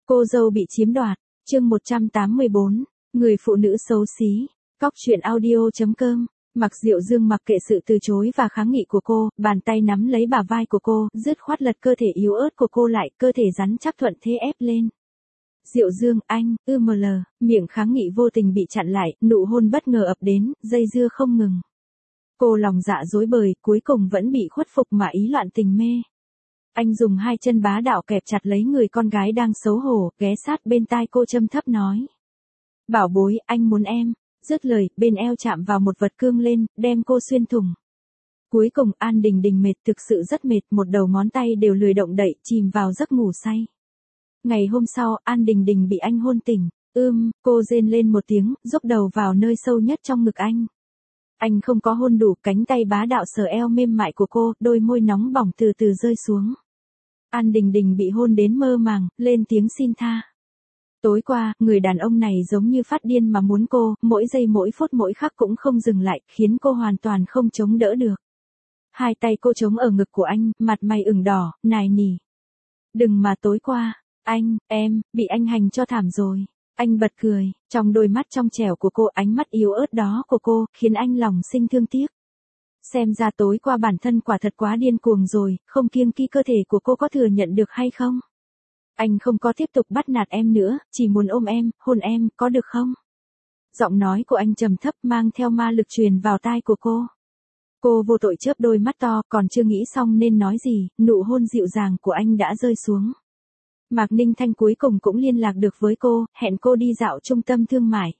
Cô dâu bị chiếm đoạt, chương 184, người phụ nữ xấu xí, cóc truyện audio.com. Mạc Diệu Dương mặc kệ sự từ chối và kháng nghị của cô, bàn tay nắm lấy bả vai của cô, dứt khoát lật cơ thể yếu ớt của cô lại, cơ thể rắn chắc thuận thế ép lên. Diệu Dương, anh, miệng kháng nghị vô tình bị chặn lại, nụ hôn bất ngờ ập đến, dây dưa không ngừng. Cô lòng dạ rối bời, cuối cùng vẫn bị khuất phục mà ý loạn tình mê. Anh dùng hai chân bá đạo kẹp chặt lấy người con gái đang xấu hổ, ghé sát bên tai cô châm thấp nói. Bảo bối, anh muốn em. Dứt lời, bên eo chạm vào một vật cương lên, đem cô xuyên thủng. Cuối cùng An Đình Đình mệt, thực sự rất mệt, một đầu ngón tay đều lười động đậy, chìm vào giấc ngủ say. Ngày hôm sau, An Đình Đình bị anh hôn tỉnh. Cô rên lên một tiếng, dốc đầu vào nơi sâu nhất trong ngực anh. Anh không có hôn đủ, cánh tay bá đạo sờ eo mềm mại của cô, đôi môi nóng bỏng từ từ rơi xuống. An Đình Đình bị hôn đến mơ màng, lên tiếng xin tha. Tối qua, người đàn ông này giống như phát điên mà muốn cô, mỗi giây mỗi phút mỗi khắc cũng không dừng lại, khiến cô hoàn toàn không chống đỡ được. Hai tay cô chống ở ngực của anh, mặt mày ửng đỏ, nài nỉ. Đừng mà tối qua, em, bị anh hành cho thảm rồi. Anh bật cười, trong đôi mắt trong trẻo của cô, ánh mắt yếu ớt đó của cô, khiến anh lòng sinh thương tiếc. Xem ra tối qua bản thân quả thật quá điên cuồng rồi, không kiêng kỵ cơ thể của cô có thừa nhận được hay không? Anh không có tiếp tục bắt nạt em nữa, chỉ muốn ôm em, hôn em, có được không? Giọng nói của anh trầm thấp mang theo ma lực truyền vào tai của cô. Cô vô tội chớp đôi mắt to, còn chưa nghĩ xong nên nói gì, nụ hôn dịu dàng của anh đã rơi xuống. Mạc Ninh Thanh cuối cùng cũng liên lạc được với cô, hẹn cô đi dạo trung tâm thương mại.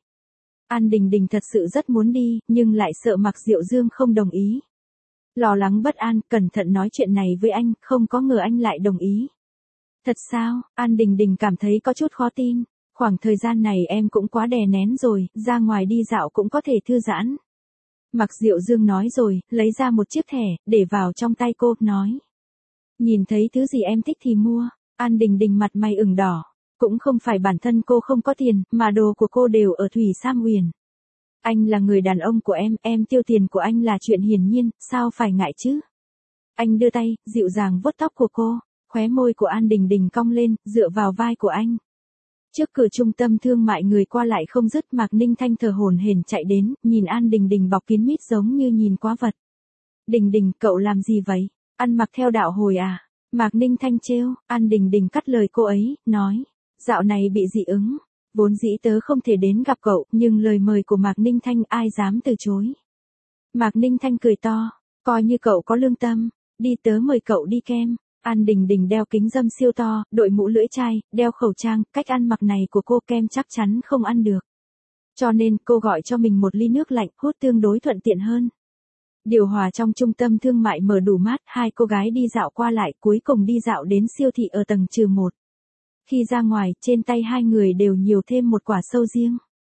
An Đình Đình thật sự rất muốn đi, nhưng lại sợ Mạc Diệu Dương không đồng ý. Lo lắng bất an, cẩn thận nói chuyện này với anh, không có ngờ anh lại đồng ý. Thật sao? An Đình Đình cảm thấy có chút khó tin. Khoảng thời gian này em cũng quá đè nén rồi, ra ngoài đi dạo cũng có thể thư giãn. Mạc Diệu Dương nói rồi, lấy ra một chiếc thẻ, để vào trong tay cô, nói. Nhìn thấy thứ gì em thích thì mua. An Đình Đình mặt mày ửng đỏ. Cũng không phải bản thân cô không có tiền, mà đồ của cô đều ở Thủy Sam Huyền. Anh là người đàn ông của em tiêu tiền của anh là chuyện hiển nhiên, sao phải ngại chứ? Anh đưa tay, dịu dàng vuốt tóc của cô. Khóe môi của An Đình Đình cong lên, dựa vào vai của anh. Trước cửa trung tâm thương mại người qua lại không dứt, Mạc Ninh Thanh thở hổn hển chạy đến, nhìn An Đình Đình bọc kín mít giống như nhìn quái vật. Đình Đình, cậu làm gì vậy? Ăn mặc theo đạo hồi à? Mạc Ninh Thanh trêu, An Đình Đình cắt lời cô ấy, nói. Dạo này bị dị ứng. Vốn dĩ tớ không thể đến gặp cậu, nhưng lời mời của Mạc Ninh Thanh ai dám từ chối. Mạc Ninh Thanh cười to, coi như cậu có lương tâm, đi tớ mời cậu đi kem. An Đình Đình đeo kính râm siêu to, đội mũ lưỡi chai, đeo khẩu trang, cách ăn mặc này của cô kem chắc chắn không ăn được. Cho nên cô gọi cho mình một ly nước lạnh, hút tương đối thuận tiện hơn. Điều hòa trong trung tâm thương mại mở đủ mát, hai cô gái đi dạo qua lại, cuối cùng đi dạo đến siêu thị ở tầng -1. Khi ra ngoài, trên tay hai người đều nhiều thêm một quả sầu riêng.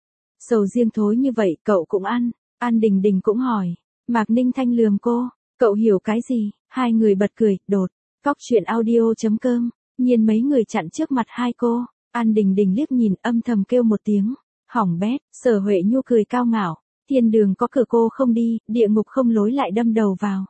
Sầu riêng thối như vậy, cậu cũng ăn. An Đình Đình cũng hỏi. Mạc Ninh Thanh lườm cô, cậu hiểu cái gì? Hai người bật cười, đột. Cóc truyện audio.com, nhiên mấy người chặn trước mặt hai cô. An Đình Đình liếc nhìn, âm thầm kêu một tiếng. Hỏng bét. Sở Huệ Nhu cười cao ngạo. Thiên đường có cửa cô không đi, địa ngục không lối lại đâm đầu vào.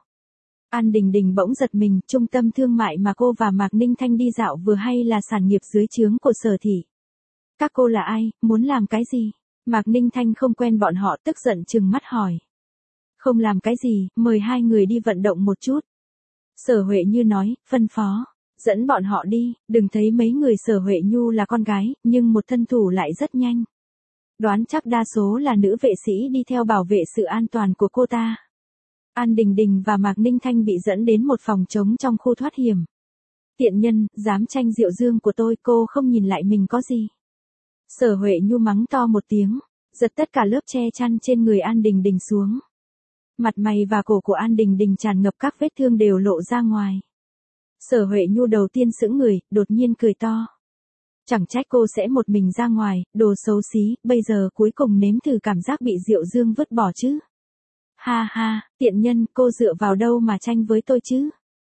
An Đình Đình bỗng giật mình, trung tâm thương mại mà cô và Mạc Ninh Thanh đi dạo vừa hay là sản nghiệp dưới trướng của Sở Thị. Các cô là ai, muốn làm cái gì? Mạc Ninh Thanh không quen bọn họ, tức giận trừng mắt hỏi. Không làm cái gì, mời hai người đi vận động một chút. Sở Huệ Như nói, phân phó. Dẫn bọn họ đi, đừng thấy mấy người Sở Huệ Nhu là con gái, nhưng một thân thủ lại rất nhanh. Đoán chắc đa số là nữ vệ sĩ đi theo bảo vệ sự an toàn của cô ta. An Đình Đình và Mạc Ninh Thanh bị dẫn đến một phòng trống trong khu thoát hiểm. Tiện nhân, dám tranh Diệu Dương của tôi, cô không nhìn lại mình có gì. Sở Huệ Nhu mắng to một tiếng, giật tất cả lớp che chăn trên người An Đình Đình xuống. Mặt mày và cổ của An Đình Đình tràn ngập các vết thương đều lộ ra ngoài. Sở Huệ Nhu đầu tiên sững người, đột nhiên cười to. Chẳng trách cô sẽ một mình ra ngoài, đồ xấu xí, bây giờ cuối cùng nếm thử cảm giác bị Diệu Dương vứt bỏ chứ. Ha ha, tiện nhân, cô dựa vào đâu mà tranh với tôi chứ?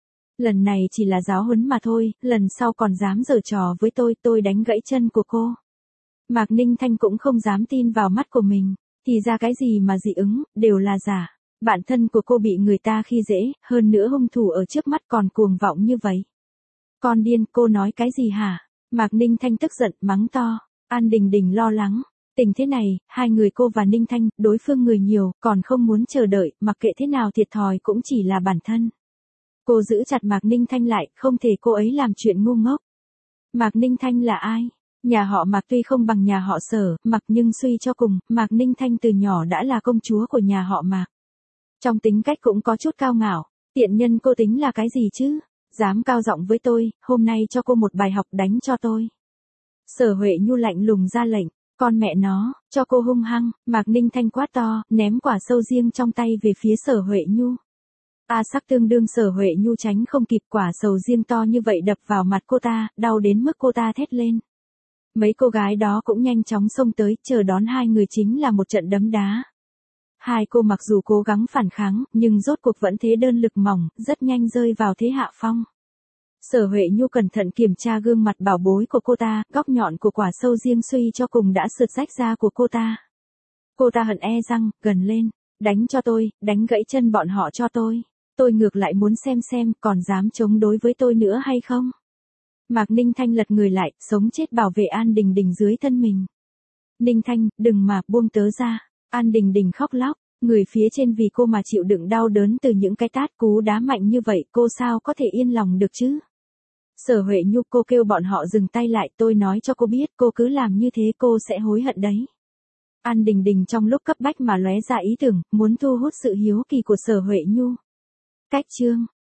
Lần này chỉ là giáo huấn mà thôi, lần sau còn dám giở trò với tôi đánh gãy chân của cô. Mạc Ninh Thanh cũng không dám tin vào mắt của mình, thì ra cái gì mà dị ứng, đều là giả. Bản thân của cô bị người ta khi dễ, hơn nữa hung thủ ở trước mắt còn cuồng vọng như vậy. Con điên, cô nói cái gì hả? Mạc Ninh Thanh tức giận, mắng to. An Đình Đình lo lắng. Tình thế này, hai người cô và Ninh Thanh, đối phương người nhiều, còn không muốn chờ đợi, mặc kệ thế nào thiệt thòi cũng chỉ là bản thân. Cô giữ chặt Mạc Ninh Thanh lại, không thể cô ấy làm chuyện ngu ngốc. Mạc Ninh Thanh là ai? Nhà họ Mạc tuy không bằng nhà họ Sở, Mạc nhưng suy cho cùng, Mạc Ninh Thanh từ nhỏ đã là công chúa của nhà họ Mạc. Trong tính cách cũng có chút cao ngạo, tiện nhân cô tính là cái gì chứ? Dám cao giọng với tôi, hôm nay cho cô một bài học đánh cho tôi. Sở Huệ Nhu lạnh lùng ra lệnh, con mẹ nó, cho cô hung hăng, Mạc Ninh Thanh quát to, ném quả sâu riêng trong tay về phía Sở Huệ Nhu. Sắc tương đương Sở Huệ Nhu tránh không kịp, quả sầu riêng to như vậy đập vào mặt cô ta, đau đến mức cô ta thét lên. Mấy cô gái đó cũng nhanh chóng xông tới, chờ đón hai người chính là một trận đấm đá. Hai cô mặc dù cố gắng phản kháng, nhưng rốt cuộc vẫn thế đơn lực mỏng, rất nhanh rơi vào thế hạ phong. Sở Huệ Nhu cẩn thận kiểm tra gương mặt bảo bối của cô ta, góc nhọn của quả sâu riêng suy cho cùng đã sượt rách da của cô ta. Cô ta hận răng, gần lên, đánh cho tôi, đánh gãy chân bọn họ cho tôi. Tôi ngược lại muốn xem còn dám chống đối với tôi nữa hay không. Mạc Ninh Thanh lật người lại, sống chết bảo vệ An Đình Đình dưới thân mình. Ninh Thanh, đừng mà, buông tớ ra. An Đình Đình khóc lóc, người phía trên vì cô mà chịu đựng đau đớn từ những cái tát cú đá mạnh như vậy, cô sao có thể yên lòng được chứ? Sở Huệ Nhu, cô kêu bọn họ dừng tay lại, tôi nói cho cô biết, cô cứ làm như thế cô sẽ hối hận đấy. An Đình Đình trong lúc cấp bách mà lóe ra ý tưởng, muốn thu hút sự hiếu kỳ của Sở Huệ Nhu. Cách chương